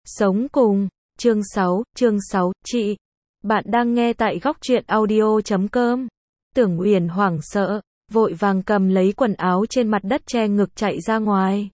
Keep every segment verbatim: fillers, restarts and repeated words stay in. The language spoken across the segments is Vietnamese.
Sống cùng, chương sáu, chương sáu, chị. Bạn đang nghe tại góc truyện audio chấm com. Tưởng Uyển hoảng sợ, vội vàng cầm lấy quần áo trên mặt đất che ngực chạy ra ngoài.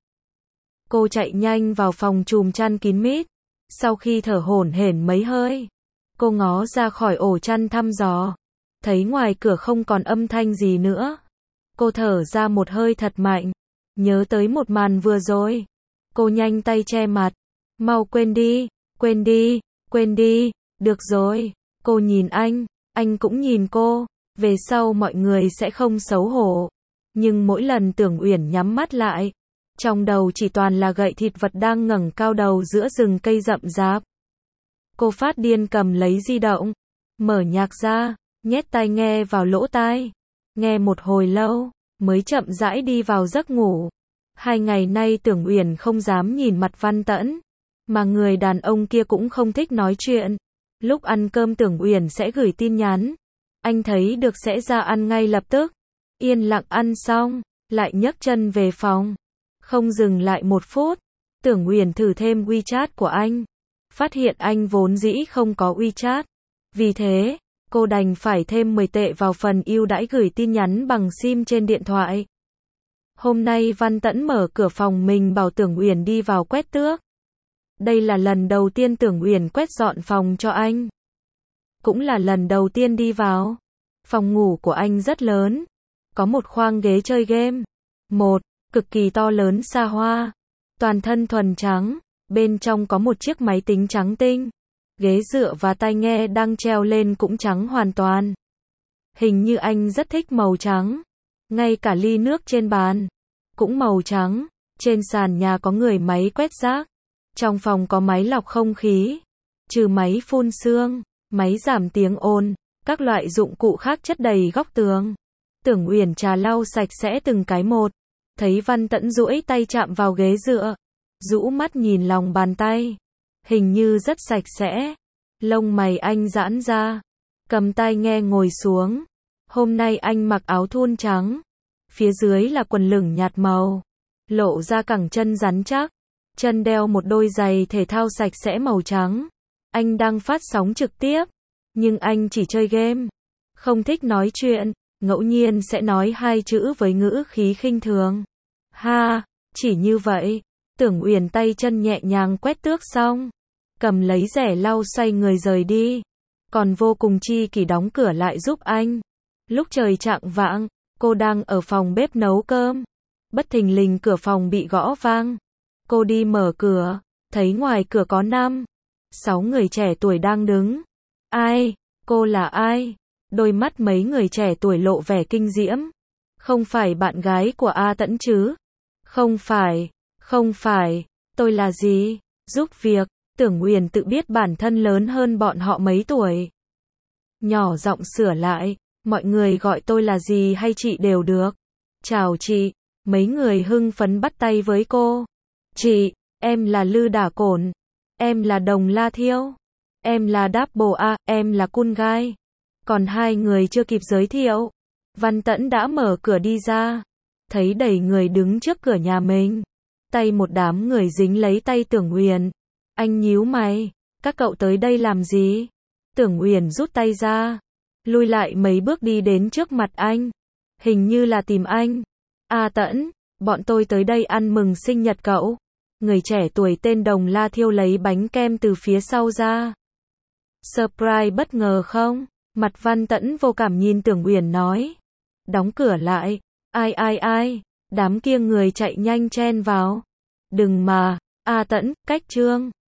Cô chạy nhanh vào phòng chùm chăn kín mít. Sau khi thở hổn hển mấy hơi, cô ngó ra khỏi ổ chăn thăm dò. Thấy ngoài cửa không còn âm thanh gì nữa. Cô thở ra một hơi thật mạnh. Nhớ tới một màn vừa rồi. Cô nhanh tay che mặt. Mau quên đi, quên đi, quên đi, được rồi. Cô nhìn anh, anh cũng nhìn cô. Về sau mọi người sẽ không xấu hổ. Nhưng mỗi lần Tưởng Uyển nhắm mắt lại, trong đầu chỉ toàn là gậy thịt vật đang ngẩng cao đầu giữa rừng cây rậm rạp. Cô phát điên cầm lấy di động, mở nhạc ra, nhét tai nghe vào lỗ tai. Nghe một hồi lâu, mới chậm rãi đi vào giấc ngủ. Hai ngày nay Tưởng Uyển không dám nhìn mặt Văn Tẫn, mà người đàn ông kia cũng không thích nói chuyện. Lúc ăn cơm Tưởng Uyển sẽ gửi tin nhắn. Anh thấy được sẽ ra ăn ngay lập tức. Yên lặng ăn xong, lại nhấc chân về phòng. Không dừng lại một phút, Tưởng Uyển thử thêm WeChat của anh. Phát hiện anh vốn dĩ không có WeChat. Vì thế, cô đành phải thêm mười tệ vào phần ưu đãi gửi tin nhắn bằng sim trên điện thoại. Hôm nay Văn Tẫn mở cửa phòng mình bảo Tưởng Uyển đi vào quét tước. Đây là lần đầu tiên Tưởng Uyển quét dọn phòng cho anh. Cũng là lần đầu tiên đi vào. Phòng ngủ của anh rất lớn. Có một khoang ghế chơi game. Một, cực kỳ to lớn xa hoa. Toàn thân thuần trắng. Bên trong có một chiếc máy tính trắng tinh. Ghế dựa và tai nghe đang treo lên cũng trắng hoàn toàn. Hình như anh rất thích màu trắng. Ngay cả ly nước trên bàn cũng màu trắng. Trên sàn nhà có người máy quét rác. Trong phòng có máy lọc không khí, trừ máy phun sương, máy giảm tiếng ồn, các loại dụng cụ khác chất đầy góc tường. Tưởng Uyển trà lau sạch sẽ từng cái một. Thấy Văn Tẫn duỗi tay chạm vào ghế dựa, rũ mắt nhìn lòng bàn tay. Hình như rất sạch sẽ. Lông mày anh giãn ra, cầm tai nghe ngồi xuống. Hôm nay anh mặc áo thun trắng, phía dưới là quần lửng nhạt màu, lộ ra cẳng chân rắn chắc. Chân đeo một đôi giày thể thao sạch sẽ màu trắng. Anh đang phát sóng trực tiếp, nhưng anh chỉ chơi game, không thích nói chuyện, ngẫu nhiên sẽ nói hai chữ với ngữ khí khinh thường. Ha, chỉ như vậy. Tưởng Uyển tay chân nhẹ nhàng quét tước xong, cầm lấy rẻ lau xoay người rời đi, còn vô cùng chi kỷ đóng cửa lại giúp anh. Lúc trời chạng vạng, cô đang ở phòng bếp nấu cơm, bất thình lình cửa phòng bị gõ vang. Cô đi mở cửa, thấy ngoài cửa có năm, sáu người trẻ tuổi đang đứng. Ai? Cô là ai? Đôi mắt mấy người trẻ tuổi lộ vẻ kinh diễm. Không phải bạn gái của A Tẫn chứ? Không phải, không phải, tôi là gì? Giúp việc. Tưởng Uyển tự biết bản thân lớn hơn bọn họ mấy tuổi. Nhỏ giọng sửa lại, mọi người gọi tôi là gì hay chị đều được. Chào chị. Mấy người hưng phấn bắt tay với cô. Chị, em là Lư Đả Cổn. Em là Đồng La Thiêu. Em là Đáp Bồ A, em là Cun Gai. Còn hai người chưa kịp giới thiệu, Văn Tẫn đã mở cửa đi ra. Thấy đầy người đứng trước cửa nhà mình. Tay một đám người dính lấy tay Tưởng Uyển. Anh nhíu mày, các cậu tới đây làm gì? Tưởng Uyển rút tay ra, lui lại mấy bước đi đến trước mặt anh. Hình như là tìm anh. A Tẫn, bọn tôi tới đây ăn mừng sinh nhật cậu. Người trẻ tuổi tên Đồng La Thiêu lấy bánh kem từ phía sau ra. Surprise bất ngờ không? Mặt Văn Tẫn vô cảm nhìn Tưởng Uyển nói. Đóng cửa lại. Ai ai ai? Đám kia người chạy nhanh chen vào. Đừng mà. A Tẫn, cách trương.